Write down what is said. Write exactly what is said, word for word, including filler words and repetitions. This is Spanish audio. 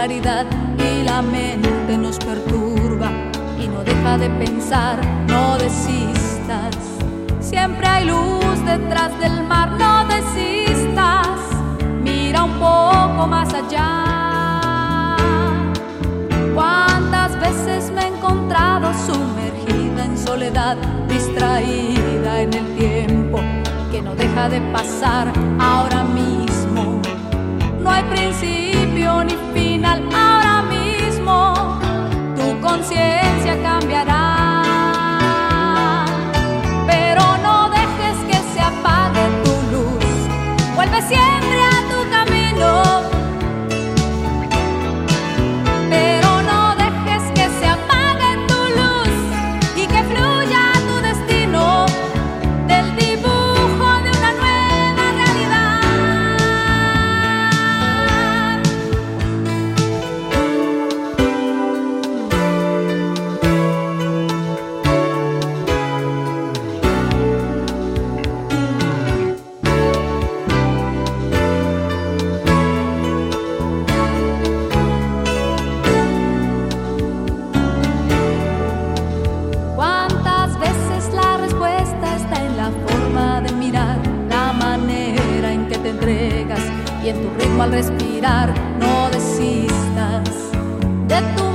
claridad y la mente nos perturba y no deja de pensar. No desistas, siempre hay luz detrás del mar. No desistas, mira un poco más allá. Cuántas veces me he encontrado sumergida en soledad, distraída en el tiempo que no deja de pasar. Ahora mismo no hay principio ni final. Ahora mismo tu conciencia cambiará, pero no dejes que se apague tu luz. Vuelve siempre a tu camino, pero no dejes que se apague tu luz y que fluya tu destino del dibujo de una nueva realidad. Cuántas veces la respuesta está en la forma de mirar, la manera en que te entregas y en tu ritmo al respirar. No desistas de tu